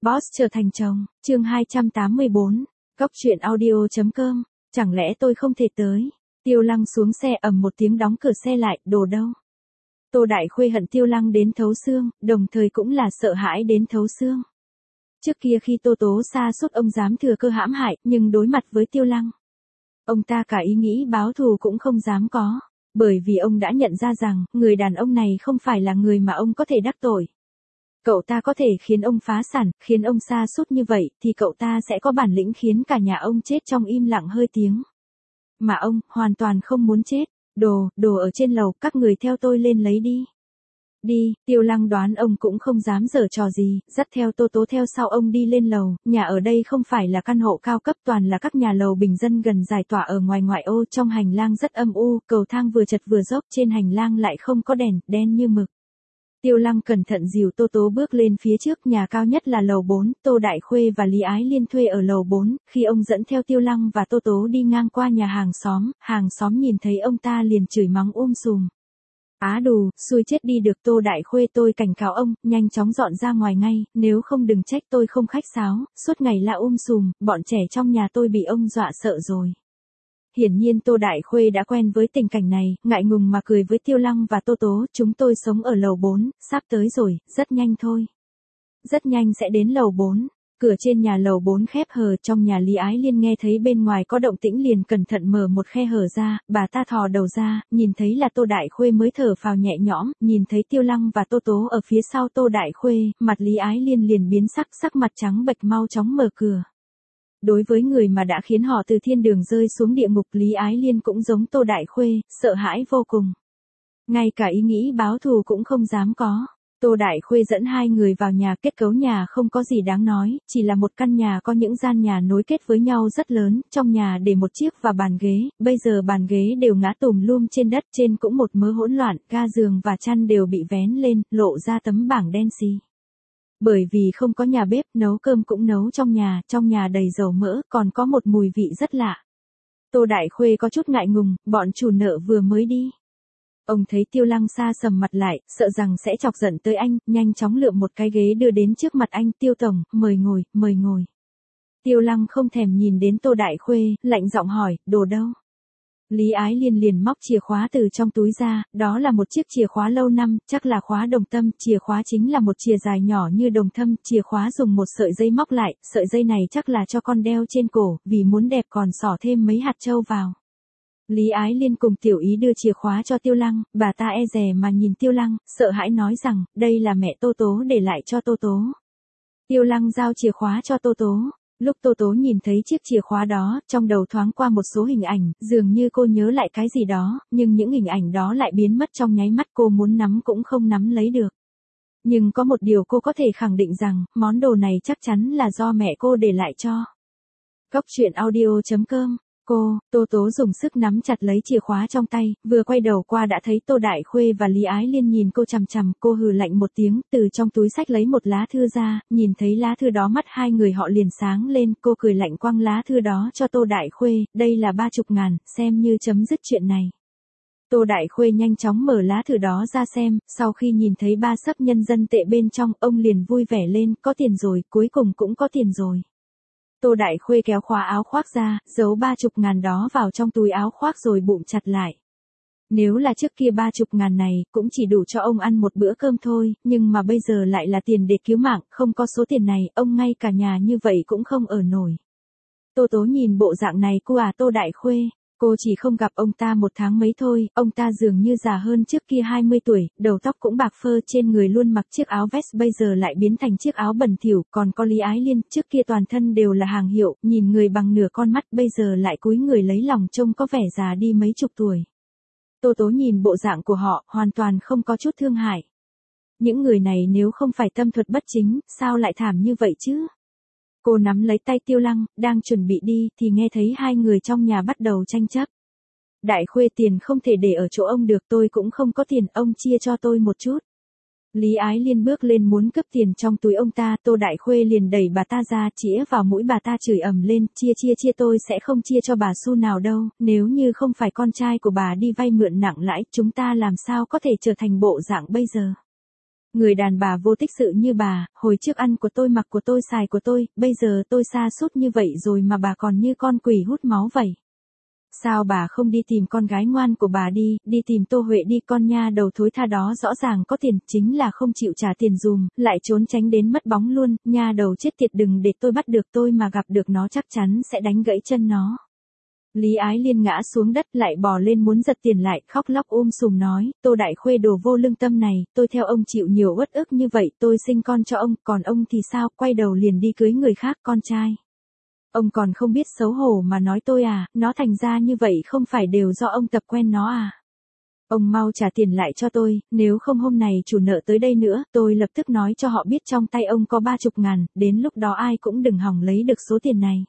Boss trở thành chồng, chương 284, Cóc truyện audio.com, chẳng lẽ tôi không thể tới. Tiêu Lăng xuống xe ầm một tiếng đóng cửa xe lại, đồ đâu. Tô Đại Khuê hận Tiêu Lăng đến thấu xương, đồng thời cũng là sợ hãi đến thấu xương. Trước kia khi Tô Tố sa sút ông dám thừa cơ hãm hại, nhưng đối mặt với Tiêu Lăng, ông ta cả ý nghĩ báo thù cũng không dám có, bởi vì ông đã nhận ra rằng, người đàn ông này không phải là người mà ông có thể đắc tội. Cậu ta có thể khiến ông phá sản, khiến ông sa sút như vậy, thì cậu ta sẽ có bản lĩnh khiến cả nhà ông chết trong im lặng hơi tiếng. Mà ông, hoàn toàn không muốn chết. Đồ ở trên lầu, các người theo tôi lên lấy đi. Đi, Tiêu Lăng đoán ông cũng không dám giở trò gì, dắt theo Tô Tố theo sau ông đi lên lầu, nhà ở đây không phải là căn hộ cao cấp, toàn là các nhà lầu bình dân gần giải tỏa ở ngoài ngoại ô, trong hành lang rất âm u, cầu thang vừa chật vừa dốc, trên hành lang lại không có đèn, đen như mực. Tiêu Lăng cẩn thận dìu Tô Tố bước lên phía trước, nhà cao nhất là lầu 4, Tô Đại Khuê và Lý Ái Liên thuê ở lầu 4, khi ông dẫn theo Tiêu Lăng và Tô Tố đi ngang qua nhà hàng xóm nhìn thấy ông ta liền chửi mắng sùm. Á đù, xui chết đi được. Tô Đại Khuê, tôi cảnh cáo ông, nhanh chóng dọn ra ngoài ngay, nếu không đừng trách tôi không khách sáo, suốt ngày là sùm, bọn trẻ trong nhà tôi bị ông dọa sợ rồi. Hiển nhiên Tô Đại Khuê đã quen với tình cảnh này, ngại ngùng mà cười với Tiêu Lăng và Tô Tố, chúng tôi sống ở lầu 4, sắp tới rồi, rất nhanh thôi. Rất nhanh sẽ đến lầu 4. Cửa trên nhà lầu 4 khép hờ, trong nhà Lý Ái Liên nghe thấy bên ngoài có động tĩnh liền cẩn thận mở một khe hở ra, bà ta thò đầu ra, nhìn thấy là Tô Đại Khuê mới thở phào nhẹ nhõm, nhìn thấy Tiêu Lăng và Tô Tố ở phía sau Tô Đại Khuê, mặt Lý Ái Liên liền biến sắc mặt trắng bệch, mau chóng mở cửa. Đối với người mà đã khiến họ từ thiên đường rơi xuống địa ngục, Lý Ái Liên cũng giống Tô Đại Khuê, sợ hãi vô cùng. Ngay cả ý nghĩ báo thù cũng không dám có. Tô Đại Khuê dẫn hai người vào nhà, kết cấu nhà không có gì đáng nói, chỉ là một căn nhà có những gian nhà nối kết với nhau rất lớn, trong nhà để một chiếc và bàn ghế, bây giờ bàn ghế đều ngã tùm lum trên đất, trên cũng một mớ hỗn loạn, ga giường và chăn đều bị vén lên, lộ ra tấm bảng đen xì. Bởi vì không có nhà bếp, nấu cơm cũng nấu trong nhà đầy dầu mỡ, còn có một mùi vị rất lạ. Tô Đại Khuê có chút ngại ngùng, bọn chủ nợ vừa mới đi. Ông thấy Tiêu Lăng sa sầm mặt lại, sợ rằng sẽ chọc giận tới anh, nhanh chóng lượm một cái ghế đưa đến trước mặt anh, Tiêu Tổng, mời ngồi. Tiêu Lăng không thèm nhìn đến Tô Đại Khuê, lạnh giọng hỏi, đồ đâu? Lý Ái Liên liền móc chìa khóa từ trong túi ra, đó là một chiếc chìa khóa lâu năm, chắc là khóa đồng tâm, chìa khóa chính là một chìa dài nhỏ như đồng thâm, chìa khóa dùng một sợi dây móc lại, sợi dây này chắc là cho con đeo trên cổ, vì muốn đẹp còn xỏ thêm mấy hạt châu vào. Lý Ái Liên cùng Tiểu Ý đưa chìa khóa cho Tiêu Lăng, bà ta e dè mà nhìn Tiêu Lăng, sợ hãi nói rằng, đây là mẹ Tô Tố để lại cho Tô Tố. Tiêu Lăng giao chìa khóa cho Tô Tố. Lúc Tô Tố nhìn thấy chiếc chìa khóa đó, trong đầu thoáng qua một số hình ảnh, dường như cô nhớ lại cái gì đó, nhưng những hình ảnh đó lại biến mất trong nháy mắt, cô muốn nắm cũng không nắm lấy được. Nhưng có một điều cô có thể khẳng định rằng, món đồ này chắc chắn là do mẹ cô để lại cho. Cóc truyện audio.com. Tô Tố dùng sức nắm chặt lấy chìa khóa trong tay, vừa quay đầu qua đã thấy Tô Đại Khuê và Lý Ái Liên nhìn cô chằm chằm, cô hừ lạnh một tiếng, từ trong túi xách lấy một lá thư ra, nhìn thấy lá thư đó mắt hai người họ liền sáng lên, cô cười lạnh quăng lá thư đó cho Tô Đại Khuê, đây là 30.000, xem như chấm dứt chuyện này. Tô Đại Khuê nhanh chóng mở lá thư đó ra xem, sau khi nhìn thấy 3 xấp nhân dân tệ bên trong, ông liền vui vẻ lên, có tiền rồi, cuối cùng cũng có tiền rồi. Tô Đại Khuê kéo khóa áo khoác ra, giấu 30.000 đó vào trong túi áo khoác rồi bụm chặt lại. Nếu là trước kia 30.000 này, cũng chỉ đủ cho ông ăn một bữa cơm thôi, nhưng mà bây giờ lại là tiền để cứu mạng, không có số tiền này, ông ngay cả nhà như vậy cũng không ở nổi. Tô Tố nhìn bộ dạng này Tô Đại Khuê, cô chỉ không gặp ông ta 1 tháng mấy thôi, ông ta dường như già hơn trước kia 20 tuổi, đầu tóc cũng bạc phơ, trên người luôn mặc chiếc áo vest bây giờ lại biến thành chiếc áo bẩn thỉu, còn có Lý Ái Liên, trước kia toàn thân đều là hàng hiệu, nhìn người bằng nửa con mắt, bây giờ lại cúi người lấy lòng trông có vẻ già đi mấy chục tuổi. Tô Tố nhìn bộ dạng của họ, hoàn toàn không có chút thương hại. Những người này nếu không phải tâm thuật bất chính, sao lại thảm như vậy chứ? Cô nắm lấy tay Tiêu Lăng, đang chuẩn bị đi, thì nghe thấy hai người trong nhà bắt đầu tranh chấp. Đại Khuê, tiền không thể để ở chỗ ông được, tôi cũng không có tiền, ông chia cho tôi một chút. Lý Ái Liên bước lên muốn cướp tiền trong túi ông ta, Tô Đại Khuê liền đẩy bà ta ra, chĩa vào mũi bà ta chửi ầm lên, chia tôi sẽ không chia cho bà xu nào đâu, nếu như không phải con trai của bà đi vay mượn nặng lãi, chúng ta làm sao có thể trở thành bộ dạng bây giờ. Người đàn bà vô tích sự như bà, hồi trước ăn của tôi mặc của tôi xài của tôi, bây giờ tôi sa sút như vậy rồi mà bà còn như con quỷ hút máu vậy. Sao bà không đi tìm con gái ngoan của bà đi tìm Tô Huệ đi, con nha đầu thối tha đó rõ ràng có tiền, chính là không chịu trả tiền dùm, lại trốn tránh đến mất bóng luôn, nha đầu chết tiệt, đừng để tôi bắt được, tôi mà gặp được nó chắc chắn sẽ đánh gãy chân nó. Lý Ái Liên ngã xuống đất lại bò lên muốn giật tiền lại, khóc lóc sùm nói, Tô Đại Khuê đồ vô lương tâm này, tôi theo ông chịu nhiều uất ức như vậy, tôi sinh con cho ông, còn ông thì sao, quay đầu liền đi cưới người khác, con trai. Ông còn không biết xấu hổ mà nói tôi à, nó thành ra như vậy không phải đều do ông tập quen nó à. Ông mau trả tiền lại cho tôi, nếu không hôm nay chủ nợ tới đây nữa, tôi lập tức nói cho họ biết trong tay ông có 30 ngàn, đến lúc đó ai cũng đừng hòng lấy được số tiền này.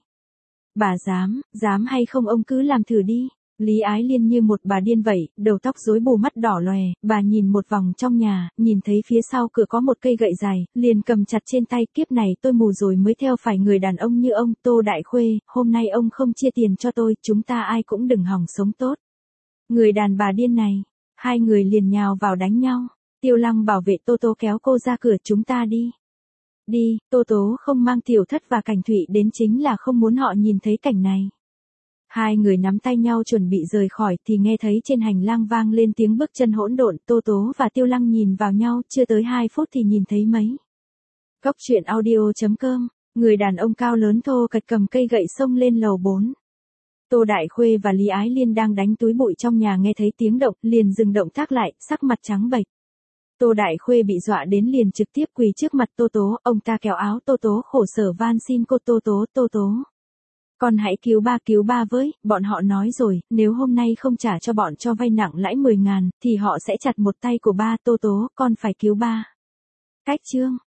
Bà dám hay không ông cứ làm thử đi. Lý Ái Liên như một bà điên vậy, đầu tóc rối bù, mắt đỏ lòe, bà nhìn một vòng trong nhà, nhìn thấy phía sau cửa có một cây gậy dài, liền cầm chặt trên tay, kiếp này tôi mù rồi mới theo phải người đàn ông như ông, Tô Đại Khuê, hôm nay ông không chia tiền cho tôi, chúng ta ai cũng đừng hòng sống tốt. Người đàn bà điên này, hai người liền nhào vào đánh nhau, Tiêu Lăng bảo vệ Tô Tố kéo cô ra cửa, chúng ta đi. Đi, Tô Tố không mang Tiểu Thất và Cảnh Thụy đến chính là không muốn họ nhìn thấy cảnh này. Hai người nắm tay nhau chuẩn bị rời khỏi thì nghe thấy trên hành lang vang lên tiếng bước chân hỗn độn, Tô Tố và Tiêu Lăng nhìn vào nhau, chưa tới 2 phút thì nhìn thấy mấy. Cốc truyện audio.com, người đàn ông cao lớn thô kệch cầm cây gậy xông lên lầu 4. Tô Đại Khuê và Lý Ái Liên đang đánh túi bụi trong nhà nghe thấy tiếng động, liền dừng động tác lại, sắc mặt trắng bệch. Tô Đại Khuê bị dọa đến liền trực tiếp quỳ trước mặt Tô Tố, ông ta kéo áo Tô Tố khổ sở van xin cô Tô Tố. Con hãy cứu ba với, bọn họ nói rồi, nếu hôm nay không trả cho bọn cho vay nặng lãi 10 ngàn, thì họ sẽ chặt một tay của ba, Tô Tố, con phải cứu ba. Cách chương.